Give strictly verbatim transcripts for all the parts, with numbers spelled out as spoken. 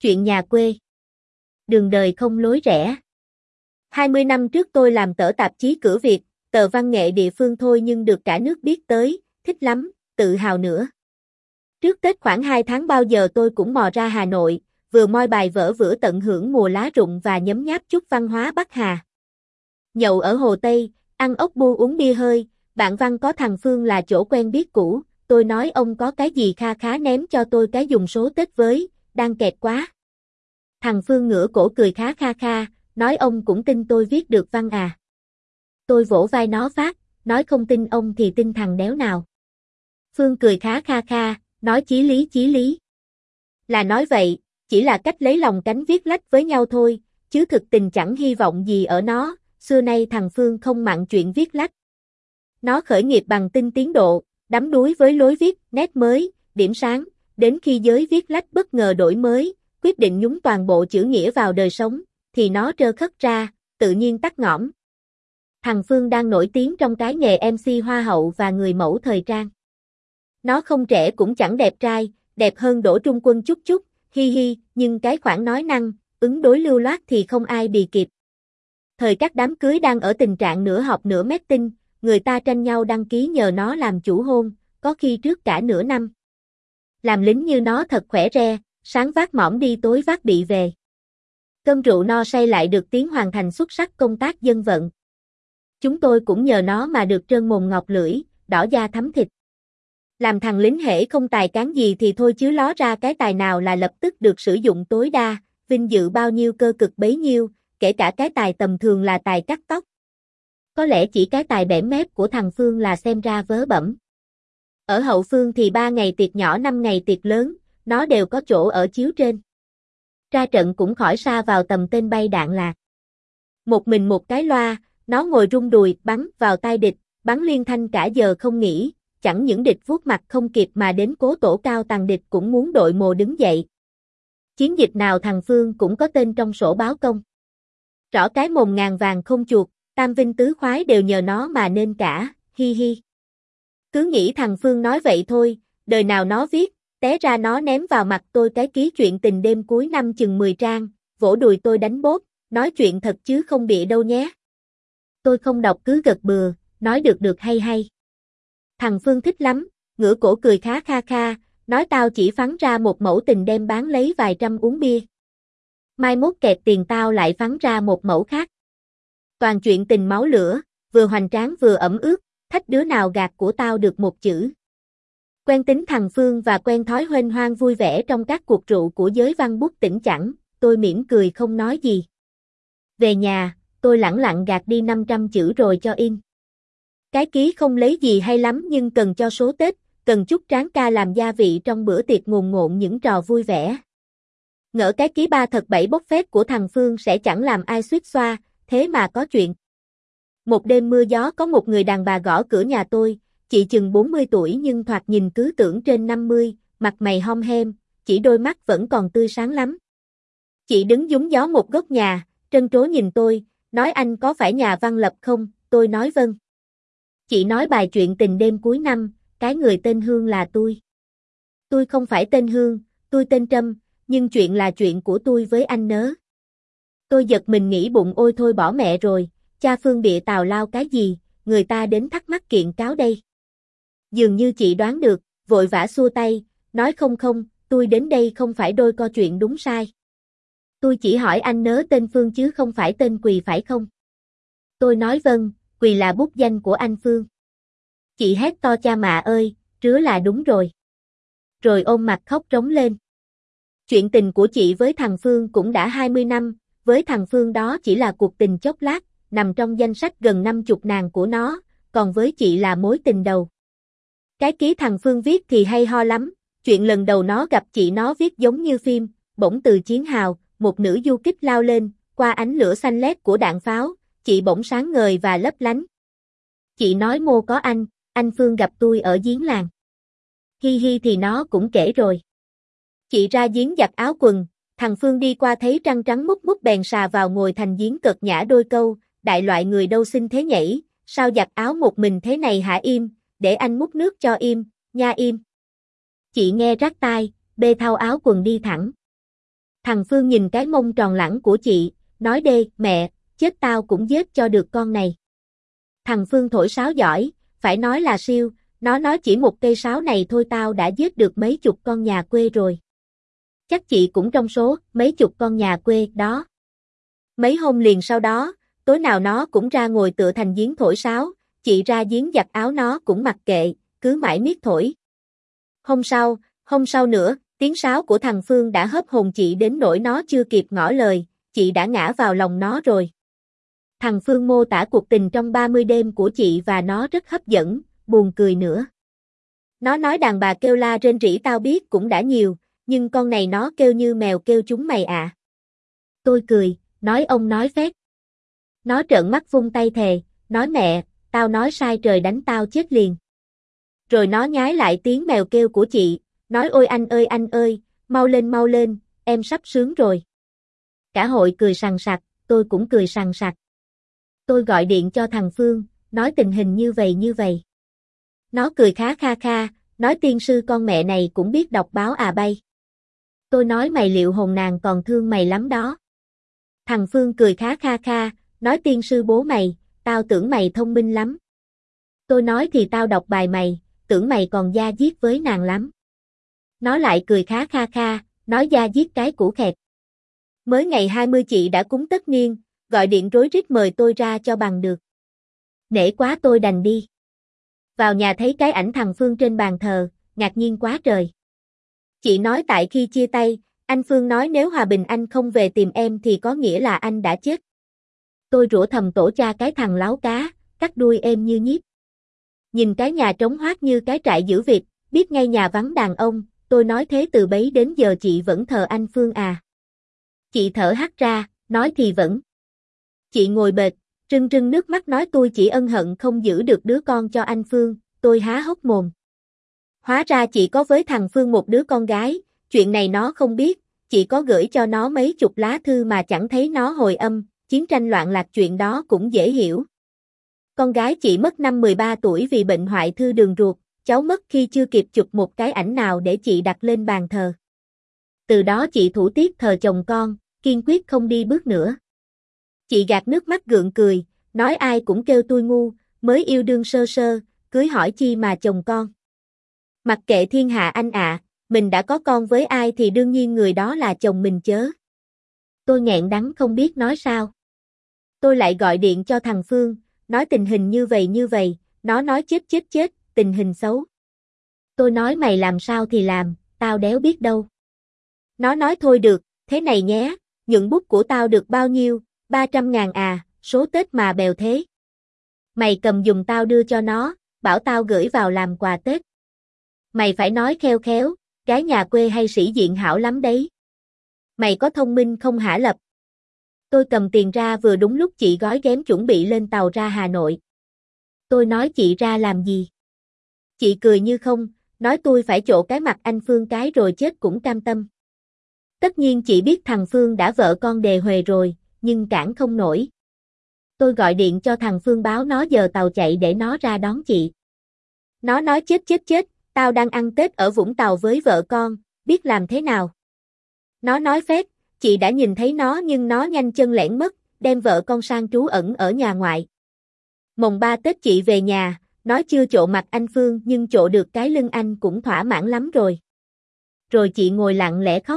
Chuyện nhà quê. Đường đời không lối rẽ. hai mươi năm trước tôi làm tờ tạp chí Cửa Việt, tờ văn nghệ địa phương thôi nhưng được cả nước biết tới, thích lắm, tự hào nữa. Trước Tết khoảng hai tháng bao giờ tôi cũng mò ra Hà Nội, vừa moi bài vở vừa tận hưởng mùa lá rụng và nhấm nháp chút văn hóa Bắc Hà. Nhậu ở Hồ Tây, ăn ốc bu uống bia hơi, bạn văn có thằng Phương là chỗ quen biết cũ, tôi nói ông có cái gì kha khá ném cho tôi cái dùng số Tết với, đang kẹt quá. Thằng Phương ngửa cổ cười khá kha kha, nói ông cũng tin tôi viết được văn à. Tôi vỗ vai nó phát, nói không tin ông thì tin thằng đéo nào. Phương cười khá kha kha, nói chí lý chí lý. Là nói vậy, chỉ là cách lấy lòng cánh viết lách với nhau thôi, chứ thực tình chẳng hy vọng gì ở nó, xưa nay thằng Phương không mặn chuyện viết lách. Nó khởi nghiệp bằng tinh tiến độ, đắm đuối với lối viết, nét mới, điểm sáng, đến khi giới viết lách bất ngờ đổi mới, quyết định nhúng toàn bộ chữ nghĩa vào đời sống, thì nó trơ khất ra, tự nhiên tắt ngõm. Thằng Phương đang nổi tiếng trong cái nghề em xê hoa hậu và người mẫu thời trang. Nó không trẻ cũng chẳng đẹp trai, đẹp hơn Đỗ Trung Quân chút chút, hi hi, nhưng cái khoản nói năng, ứng đối lưu loát thì không ai bì kịp. Thời các đám cưới đang ở tình trạng nửa học nửa mét tinh, người ta tranh nhau đăng ký nhờ nó làm chủ hôn, có khi trước cả nửa năm. Làm lính như nó thật khỏe re, sáng vác mỏm đi tối vác bị về. Cơm rượu no say lại được tiến hoàn thành xuất sắc công tác dân vận. Chúng tôi cũng nhờ nó mà được trơn mồm ngọt lưỡi, đỏ da thắm thịt. Làm thằng lính hễ không tài cán gì thì thôi chứ ló ra cái tài nào là lập tức được sử dụng tối đa, vinh dự bao nhiêu cơ cực bấy nhiêu, kể cả cái tài tầm thường là tài cắt tóc. Có lẽ chỉ cái tài bẻ mép của thằng Phương là xem ra vớ bẩm. Ở hậu phương thì ba ngày tiệc nhỏ năm ngày tiệc lớn, nó đều có chỗ ở chiếu trên. Ra trận cũng khỏi xa vào tầm tên bay đạn lạc. Một mình một cái loa, nó ngồi rung đùi, bắn vào tai địch, bắn liên thanh cả giờ không nghỉ, chẳng những địch vuốt mặt không kịp mà đến cố tổ cao tàng địch cũng muốn đội mồ đứng dậy. Chiến dịch nào thằng Phương cũng có tên trong sổ báo công. Rõ cái mồm ngàn vàng không chuột, tam vinh tứ khoái đều nhờ nó mà nên cả, hi hi. Cứ nghĩ thằng Phương nói vậy thôi, đời nào nó viết, té ra nó ném vào mặt tôi cái ký chuyện tình đêm cuối năm chừng mười trang, vỗ đùi tôi đánh bốp, nói chuyện thật chứ không bịa đâu nhé. Tôi không đọc cứ gật bừa, nói được được hay hay. Thằng Phương thích lắm, ngửa cổ cười khá kha kha, nói tao chỉ phắn ra một mẫu tình đem bán lấy vài trăm uống bia. Mai mốt kẹt tiền tao lại phắn ra một mẫu khác. Toàn chuyện tình máu lửa, vừa hoành tráng vừa ẩm ướt, thách đứa nào gạt của tao được một chữ. Quen tính thằng Phương và quen thói huênh hoang vui vẻ trong các cuộc rượu của giới văn bút tỉnh chẳng, tôi mỉm cười không nói gì. Về nhà, tôi lẳng lặng gạt đi năm trăm chữ rồi cho in. Cái ký không lấy gì hay lắm nhưng cần cho số Tết, cần chút tráng ca làm gia vị trong bữa tiệc ngồn ngộn những trò vui vẻ. Ngỡ cái ký ba thật bảy bốc phét của thằng Phương sẽ chẳng làm ai suýt xoa, thế mà có chuyện. Một đêm mưa gió có một người đàn bà gõ cửa nhà tôi, chị chừng bốn mươi tuổi nhưng thoạt nhìn cứ tưởng trên năm mươi, mặt mày hom hem, chỉ đôi mắt vẫn còn tươi sáng lắm. Chị đứng nhúng gió một góc nhà, trân trố nhìn tôi, nói anh có phải nhà văn Lập không, tôi nói vâng. Chị nói bài chuyện tình đêm cuối năm, cái người tên Hương là tôi. Tôi không phải tên Hương, tôi tên Trâm, nhưng chuyện là chuyện của tôi với anh nớ. Tôi giật mình nghĩ bụng ôi thôi bỏ mẹ rồi, cha Phương bịa tào lao cái gì, người ta đến thắc mắc kiện cáo đây. Dường như chị đoán được, vội vã xua tay, nói không không, tôi đến đây không phải đôi co chuyện đúng sai. Tôi chỉ hỏi anh nớ tên Phương chứ không phải tên Quỳ phải không? Tôi nói vâng, Quỳ là bút danh của anh Phương. Chị hét to cha mạ ơi, trứa là đúng rồi. Rồi ôm mặt khóc rống lên. Chuyện tình của chị với thằng Phương cũng đã hai mươi năm, với thằng Phương đó chỉ là cuộc tình chốc lát, nằm trong danh sách gần năm chục nàng của nó, còn với chị là mối tình đầu. Cái ký thằng Phương viết thì hay ho lắm, chuyện lần đầu nó gặp chị nó viết giống như phim, bỗng từ chiến hào, một nữ du kích lao lên, qua ánh lửa xanh lét của đạn pháo, chị bỗng sáng ngời và lấp lánh. Chị nói mô có anh, anh Phương gặp tôi ở giếng làng. Hi hi thì nó cũng kể rồi. Chị ra giếng giặt áo quần, thằng Phương đi qua thấy trăng trắng mút mút bèn xà vào ngồi thành giếng cợt nhã đôi câu, đại loại người đâu xin thế nhảy, sao giặt áo một mình thế này hả im, để anh múc nước cho im, nha im. Chị nghe rát tai, bê thao áo quần đi thẳng. Thằng Phương nhìn cái mông tròn lẳng của chị, nói đê, mẹ, chết tao cũng giết cho được con này. Thằng Phương thổi sáo giỏi, phải nói là siêu, nó nói chỉ một cây sáo này thôi tao đã giết được mấy chục con nhà quê rồi. Chắc chị cũng trong số mấy chục con nhà quê đó. Mấy hôm liền sau đó, tối nào nó cũng ra ngồi tựa thành giếng thổi sáo, chị ra giếng giặt áo nó cũng mặc kệ, cứ mãi miết thổi. Hôm sau, hôm sau nữa, tiếng sáo của thằng Phương đã hớp hồn chị đến nỗi nó chưa kịp ngỏ lời, chị đã ngã vào lòng nó rồi. Thằng Phương mô tả cuộc tình trong ba mươi đêm của chị và nó rất hấp dẫn, buồn cười nữa. Nó nói đàn bà kêu la rên rỉ tao biết cũng đã nhiều, nhưng con này nó kêu như mèo kêu chúng mày à. Tôi cười, nói ông nói phét. Nó trợn mắt vung tay thề, nói mẹ, tao nói sai trời đánh tao chết liền. Rồi nó nhái lại tiếng mèo kêu của chị, nói ôi anh ơi anh ơi, mau lên mau lên, em sắp sướng rồi. Cả hội cười sằng sặc, tôi cũng cười sằng sặc. Tôi gọi điện cho thằng Phương, nói tình hình như vậy như vậy. Nó cười khá kha kha, nói tiên sư con mẹ này cũng biết đọc báo à bay. Tôi nói mày liệu hồn nàng còn thương mày lắm đó. Thằng Phương cười khá kha kha, nói tiên sư bố mày, tao tưởng mày thông minh lắm. Tôi nói thì tao đọc bài mày, tưởng mày còn da diết với nàng lắm. Nó lại cười khá kha kha, nói da diết cái củ khẹt. Mới ngày hai mươi chị đã cúng tất niên, gọi điện rối rít mời tôi ra cho bằng được. Nể quá tôi đành đi. Vào nhà thấy cái ảnh thằng Phương trên bàn thờ, ngạc nhiên quá trời. Chị nói tại khi chia tay, anh Phương nói nếu Hòa Bình anh không về tìm em thì có nghĩa là anh đã chết. Tôi rủa thầm tổ cha cái thằng láo cá, cắt đuôi êm như nhiếp. Nhìn cái nhà trống hoác như cái trại giữ vịt, biết ngay nhà vắng đàn ông, tôi nói thế từ bấy đến giờ chị vẫn thờ anh Phương à. Chị thở hắt ra, nói thì vẫn. Chị ngồi bệt, rưng rưng nước mắt nói tôi chỉ ân hận không giữ được đứa con cho anh Phương, tôi há hốc mồm. Hóa ra chị có với thằng Phương một đứa con gái, chuyện này nó không biết, chị có gửi cho nó mấy chục lá thư mà chẳng thấy nó hồi âm, chiến tranh loạn lạc chuyện đó cũng dễ hiểu. Con gái chị mất năm mười ba tuổi vì bệnh hoại thư đường ruột, cháu mất khi chưa kịp chụp một cái ảnh nào để chị đặt lên bàn thờ. Từ đó chị thủ tiết thờ chồng con, kiên quyết không đi bước nữa. Chị gạt nước mắt gượng cười, nói ai cũng kêu tôi ngu, mới yêu đương sơ sơ, cưới hỏi chi mà chồng con. Mặc kệ thiên hạ anh ạ, à, mình đã có con với ai thì đương nhiên người đó là chồng mình chớ. Tôi nghẹn đắng không biết nói sao. Tôi lại gọi điện cho thằng Phương, nói tình hình như vậy như vậy, nó nói chết chết chết, tình hình xấu. Tôi nói mày làm sao thì làm, tao đéo biết đâu. Nó nói thôi được, thế này nhé, nhuận bút của tao được bao nhiêu, ba trăm ngàn à, số Tết mà bèo thế. Mày cầm giùm tao đưa cho nó, bảo tao gửi vào làm quà Tết. Mày phải nói khéo khéo, gái nhà quê hay sĩ diện hảo lắm đấy. Mày có thông minh không hả Lập? Tôi cầm tiền ra vừa đúng lúc chị gói ghém chuẩn bị lên tàu ra Hà Nội. Tôi nói chị ra làm gì? Chị cười như không, nói tôi phải trộ cái mặt anh Phương cái rồi chết cũng cam tâm. Tất nhiên chị biết thằng Phương đã vợ con đề huề rồi, nhưng cản không nổi. Tôi gọi điện cho thằng Phương báo nó giờ tàu chạy để nó ra đón chị. Nó nói chết chết chết, tao đang ăn Tết ở Vũng Tàu với vợ con, biết làm thế nào. Nó nói phét, chị đã nhìn thấy nó nhưng nó nhanh chân lẻn mất, đem vợ con sang trú ẩn ở nhà ngoại. Mồng ba Tết chị về nhà, nói chưa trộ mặt anh Phương nhưng trộ được cái lưng anh cũng thỏa mãn lắm rồi. Rồi chị ngồi lặng lẽ khóc.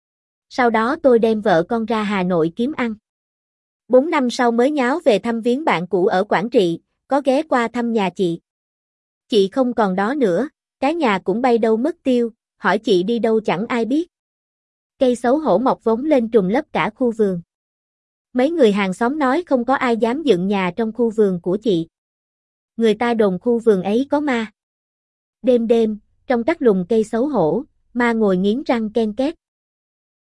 Sau đó tôi đem vợ con ra Hà Nội kiếm ăn. Bốn năm sau mới nháo về thăm viếng bạn cũ ở Quảng Trị, có ghé qua thăm nhà chị. Chị không còn đó nữa, cái nhà cũng bay đâu mất tiêu, hỏi chị đi đâu chẳng ai biết. Cây xấu hổ mọc vống lên trùm lấp cả khu vườn. Mấy người hàng xóm nói không có ai dám dựng nhà trong khu vườn của chị. Người ta đồn khu vườn ấy có ma. Đêm đêm, trong các lùm cây xấu hổ, ma ngồi nghiến răng ken két.